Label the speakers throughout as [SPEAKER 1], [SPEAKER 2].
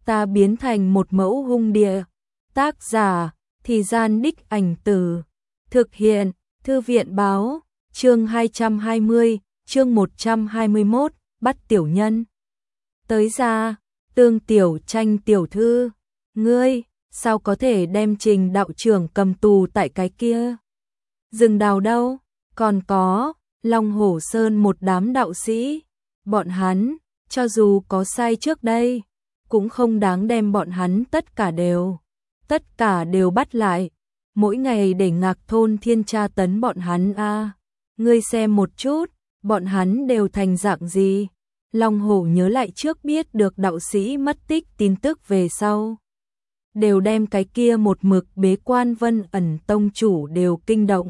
[SPEAKER 1] ta biến thành một mẫu hung địa. Tác giả, Thì Gian Đích Ảnh Từ. Thực hiện, Thư viện báo, chương 220, chương 121, bắt tiểu nhân. Tới ra, Tương Tiểu Tranh tiểu thư, ngươi, sao có thể đem Trình đạo trưởng cầm tù tại cái kia? Rừng Đào đâu? Còn có, Long Hổ Sơn một đám đạo sĩ, bọn hắn, cho dù có sai trước đây, cũng không đáng đem bọn hắn tất cả đều bắt lại, mỗi ngày để Ngạc Thôn Thiên tra tấn bọn hắn a. Ngươi xem một chút, bọn hắn đều thành dạng gì? Long Hổ nhớ lại trước biết được đạo sĩ mất tích tin tức về sau, đều đem cái kia một mực bế quan Vân Ẩn tông chủ đều kinh động.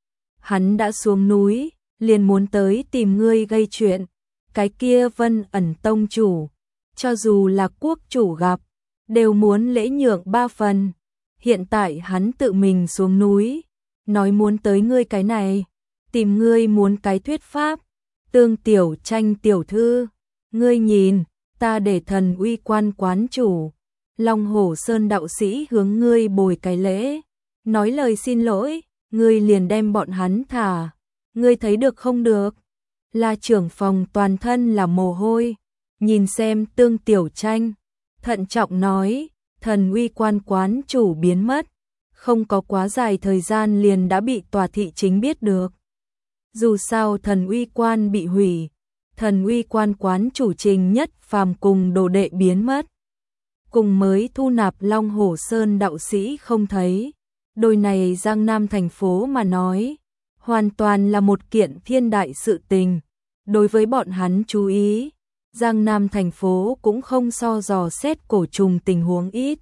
[SPEAKER 1] Hắn đã xuống núi, liền muốn tới tìm ngươi gây chuyện. Cái kia Vân Ẩn tông chủ, cho dù là quốc chủ gặp, đều muốn lễ nhượng 3 phần. Hiện tại hắn tự mình xuống núi, nói muốn tới ngươi cái này, tìm ngươi muốn cái thuyết pháp. Tương Tiểu Tranh tiểu thư, ngươi nhìn, ta để thần uy quan quán chủ, Long Hổ Sơn đạo sĩ hướng ngươi bồi cái lễ, nói lời xin lỗi, ngươi liền đem bọn hắn thả, ngươi thấy được không được? La trưởng phòng toàn thân là mồ hôi, nhìn xem Tương Tiểu Tranh, thận trọng nói, thần uy quan quán chủ biến mất, không có quá dài thời gian liền đã bị tòa thị chính biết được. Dù sao thần uy quan bị hủy, thần uy quan quán chủ Trình Nhất Phàm cùng đồ đệ biến mất, cùng mới thu nạp Long Hổ Sơn đạo sĩ không thấy. Đôi này Giang Nam thành phố mà nói, hoàn toàn là một kiện thiên đại sự tình. Đối với bọn hắn chú ý, Giang Nam thành phố cũng không so dò xét cổ trùng tình huống ít.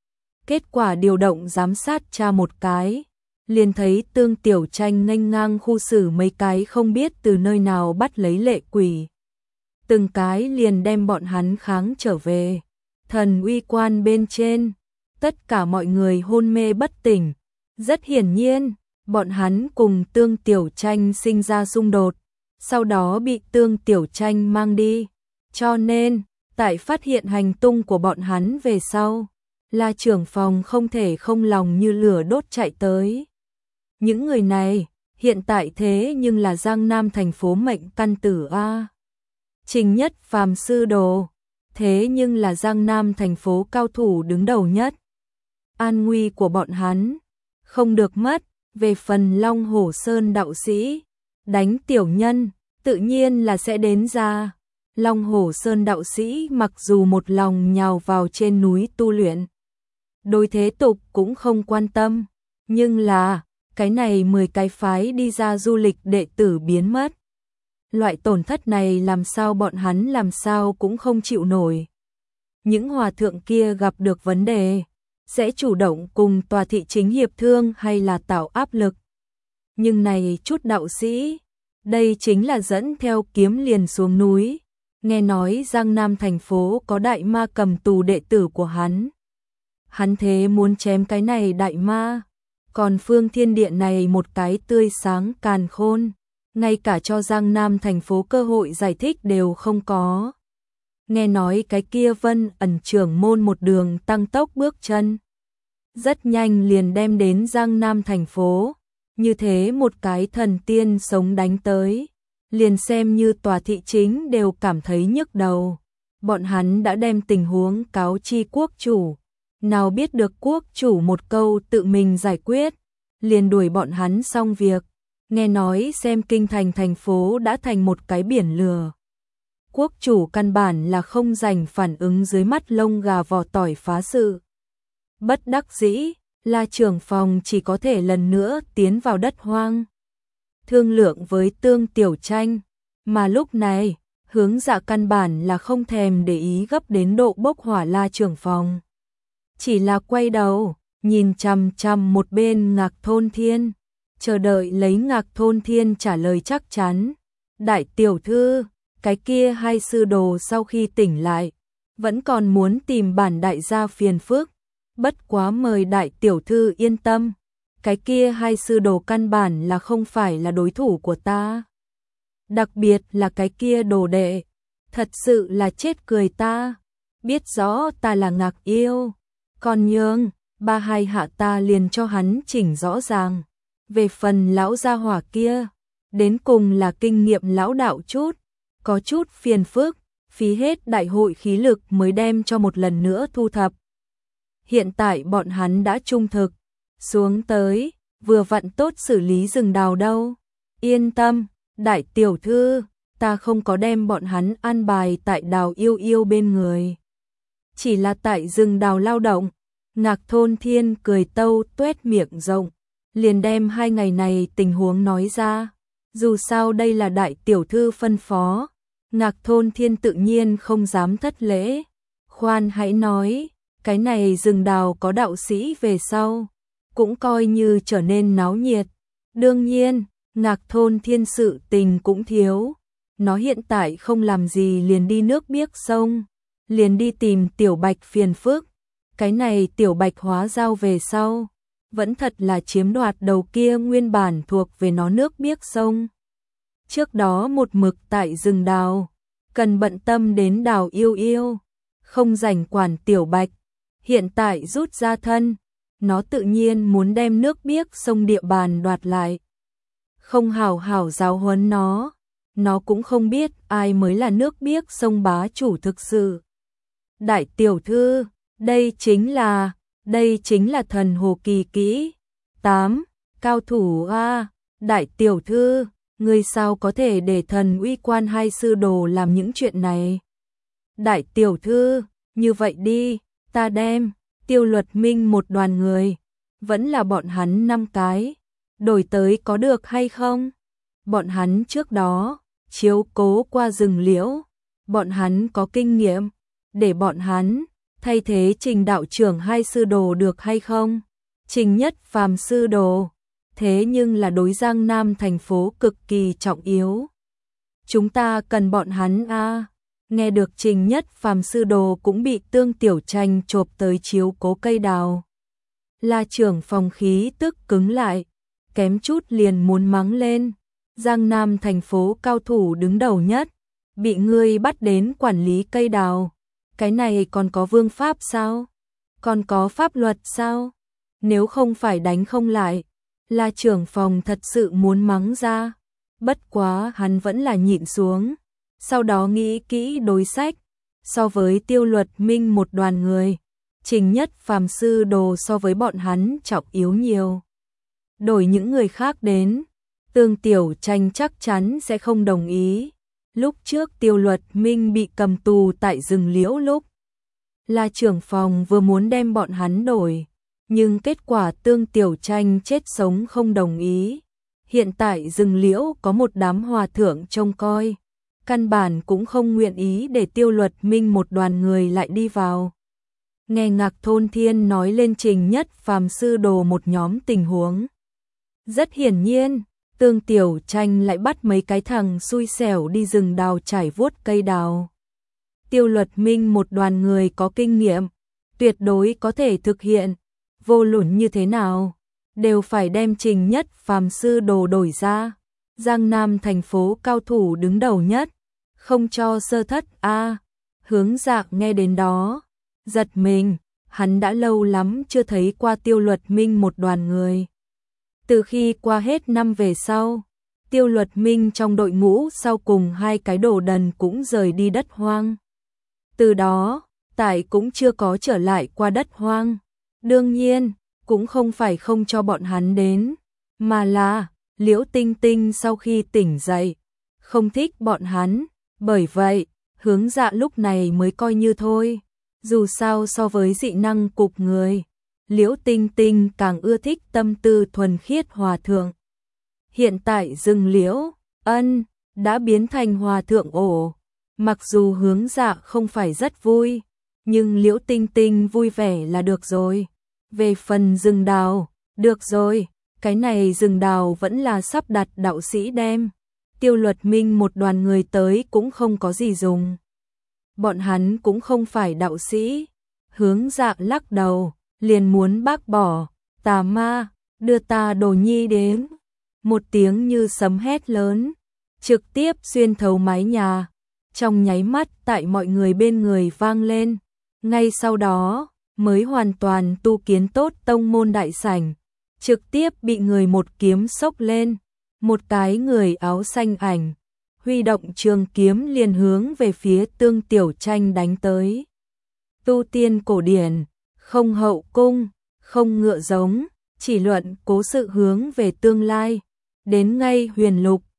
[SPEAKER 1] Kết quả điều động giám sát tra một cái, liền thấy Tương Tiểu Tranh nghênh ngang khu xử mấy cái không biết từ nơi nào bắt lấy lệ quỷ. Từng cái liền đem bọn hắn kháng trở về. Thần uy quan bên trên, tất cả mọi người hôn mê bất tỉnh. Rất hiển nhiên, bọn hắn cùng Tương Tiểu Tranh sinh ra xung đột, sau đó bị Tương Tiểu Tranh mang đi. Cho nên, tại phát hiện hành tung của bọn hắn về sau, La trưởng phòng không thể không lòng như lửa đốt chạy tới. Những người này, hiện tại thế nhưng là Giang Nam thành phố mệnh căn tử a. Trình Nhất Phàm sư đồ, thế nhưng là Giang Nam thành phố cao thủ đứng đầu nhất. An nguy của bọn hắn không được mất. Về phần Long Hổ Sơn đạo sĩ, đánh tiểu nhân, tự nhiên là sẽ đến ra. Long Hổ Sơn đạo sĩ mặc dù một lòng nhào vào trên núi tu luyện, đối thế tục cũng không quan tâm, nhưng là, cái này 10 cái phái đi ra du lịch đệ tử biến mất. Loại tổn thất này làm sao bọn hắn làm sao cũng không chịu nổi. Những hòa thượng kia gặp được vấn đề, sẽ chủ động cùng tòa thị chính hiệp thương hay là tạo áp lực. Nhưng này chút đạo sĩ, đây chính là dẫn theo kiếm liền xuống núi. Nghe nói Giang Nam thành phố có đại ma cầm tù đệ tử của hắn. Hắn thế muốn chém cái này đại ma, còn Phương Thiên Điện này một cái tươi sáng càn khôn, ngay cả cho Giang Nam thành phố cơ hội giải thích đều không có. Nghe nói cái kia Vân Ẩn trưởng môn một đường tăng tốc bước chân, rất nhanh liền đem đến Giang Nam thành phố. Như thế một cái thần tiên sống đánh tới, liền xem như tòa thị chính đều cảm thấy nhức đầu. Bọn hắn đã đem tình huống cáo chi quốc chủ, nào biết được quốc chủ một câu tự mình giải quyết, liền đuổi bọn hắn xong việc. Nghe nói xem kinh thành thành phố đã thành một cái biển lửa. Quốc chủ căn bản là không dành phản ứng dưới mắt lông gà vỏ tỏi phá sự. Bất đắc dĩ, La trưởng phòng chỉ có thể lần nữa tiến vào đất hoang, thương lượng với Tương Tiểu Tranh, mà lúc này, Hướng Dạ căn bản là không thèm để ý gấp đến độ bốc hỏa La trưởng phòng. Chỉ là quay đầu, nhìn chằm chằm một bên Ngạc Thôn Thiên, chờ đợi lấy Ngạc Thôn Thiên trả lời chắc chắn. Đại tiểu thư, cái kia hai sư đồ sau khi tỉnh lại, vẫn còn muốn tìm bản đại gia phiền phức. Bất quá mời đại tiểu thư yên tâm, cái kia hai sư đồ căn bản là không phải là đối thủ của ta. Đặc biệt là cái kia đồ đệ, thật sự là chết cười ta. biết rõ ta là Ngạc Yêu, còn nhường, ba hai hạ ta liền cho hắn chỉnh rõ ràng. Về phần lão gia hỏa kia, đến cùng là kinh nghiệm lão đạo chút, có chút phiền phức, phí hết đại hội khí lực mới đem cho một lần nữa thu thập. Hiện tại bọn hắn đã trung thực, xuống tới, vừa vặn tốt xử lý rừng đào đâu. Yên tâm, đại tiểu thư, ta không có đem bọn hắn an bài tại Đào Yêu Yêu bên người. Chỉ là tại rừng đào lao động. Ngạc Thôn Thiên cười tâu tuét miệng rộng, liền đem 2 ngày này tình huống nói ra. Dù sao đây là đại tiểu thư phân phó, Ngạc Thôn Thiên tự nhiên không dám thất lễ. Khoan hãy nói, cái này rừng đào có đạo sĩ về sau, cũng coi như trở nên náo nhiệt. Đương nhiên, Ngạc Thôn Thiên sự tình cũng thiếu. Nó hiện tại không làm gì liền đi nước biếc sông, liền đi tìm Tiểu Bạch phiền phức. Cái này Tiểu Bạch hóa giao về sau, vẫn thật là chiếm đoạt đầu kia nguyên bản thuộc về nó nước biếc sông. Trước đó một mực tại rừng đào, cần bận tâm đến Đào Yêu Yêu, không rảnh quản Tiểu Bạch. Hiện tại rút ra thân, nó tự nhiên muốn đem nước biếc sông địa bàn đoạt lại. Không hảo hảo giáo huấn nó cũng không biết ai mới là nước biếc sông bá chủ thực sự. Đại tiểu thư, đây chính là thần hồ kỳ kỹ. 8. Cao thủ a, đại tiểu thư, ngươi sao có thể để thần uy quan hai sư đồ làm những chuyện này? Đại tiểu thư, như vậy đi, ta đem Tiêu Luật Minh một đoàn người, vẫn là bọn hắn 5 cái, đổi tới có được hay không? Bọn hắn trước đó chiếu cố qua rừng liễu, bọn hắn có kinh nghiệm, để bọn hắn thay thế Trình đạo trưởng hai sư đồ được hay không? Trình Nhất Phàm sư đồ, thế nhưng là đối Giang Nam thành phố cực kỳ trọng yếu. Chúng ta cần bọn hắn a. Nghe được Trình Nhất Phàm sư đồ cũng bị Tương Tiểu Tranh chộp tới chiếu cố cây đào. La trưởng phòng khí tức cứng lại, kém chút liền muốn mắng lên. Giang Nam thành phố cao thủ đứng đầu nhất, bị ngươi bắt đến quản lý cây đào. Cái này còn có vương pháp sao? Còn có pháp luật sao? Nếu không phải đánh không lại, La trưởng phòng thật sự muốn mắng ra. Bất quá hắn vẫn là nhịn xuống. Sau đó nghĩ kỹ đối sách. So với Tiêu Luật Minh một đoàn người, Trình Nhất Phàm sư đồ so với bọn hắn trọng yếu nhiều. Đổi những người khác đến, Tương Tiểu Tranh chắc chắn sẽ không đồng ý. Lúc trước Tiêu Luật Minh bị cầm tù tại rừng liễu lúc, là trưởng phòng vừa muốn đem bọn hắn đổi, nhưng kết quả Tương Tiểu Tranh chết sống không đồng ý. Hiện tại rừng liễu có một đám hòa thượng trông coi, căn bản cũng không nguyện ý để Tiêu Luật Minh một đoàn người lại đi vào. Nghe Ngạc Thôn Thiên nói lên Trình Nhất Phàm sư đồ một nhóm tình huống. Rất hiển nhiên, Tương Tiểu Tranh lại bắt mấy cái thằng xui xẻo đi rừng đào trải vuốt cây đào. Tiêu Luật Minh một đoàn người có kinh nghiệm, tuyệt đối có thể thực hiện, vô luận như thế nào, đều phải đem Trình Nhất Phàm sư đồ đổi ra. Giang Nam thành phố cao thủ đứng đầu nhất, không cho sơ thất a. Hướng Dạ nghe đến đó, giật mình, hắn đã lâu lắm chưa thấy qua Tiêu Luật Minh một đoàn người. Từ khi qua hết năm về sau, Tiêu Luật Minh trong đội ngũ sau cùng 2 cái đồ đần cũng rời đi đất hoang. Từ đó, Tại cũng chưa có trở lại qua đất hoang. Đương nhiên, cũng không phải không cho bọn hắn đến, mà là Liễu Tinh Tinh sau khi tỉnh dậy, không thích bọn hắn, bởi vậy, Hướng Dạ lúc này mới coi như thôi. Dù sao so với dị năng cục người, Liễu Tinh Tinh càng ưa thích tâm tư thuần khiết hòa thượng. Hiện tại rừng liễu, đã biến thành hòa thượng ổ. Mặc dù Hướng Dạ không phải rất vui, nhưng Liễu Tinh Tinh vui vẻ là được rồi. Về phần rừng đào, được rồi, cái này rừng đào vẫn là sắp đặt đạo sĩ đem. Tiêu Luật Minh một đoàn người tới cũng không có gì dùng. Bọn hắn cũng không phải đạo sĩ. Hướng Dạ lắc đầu, liền muốn bác bỏ. Tà ma, đưa ta đồ nhi đến. Một tiếng như sấm hét lớn, trực tiếp xuyên thấu mái nhà. Trong nháy mắt tại mọi người bên người vang lên. Ngay sau đó, mới hoàn toàn tu kiến tốt tông môn đại sảnh, trực tiếp bị người một kiếm xốc lên, một cái người áo xanh ảnh, huy động trường kiếm liền hướng về phía Tương Tiểu Tranh đánh tới. Tu tiên cổ điển, không hậu cung, không ngựa giống, chỉ luận cố sự hướng về tương lai, đến ngay huyền lục,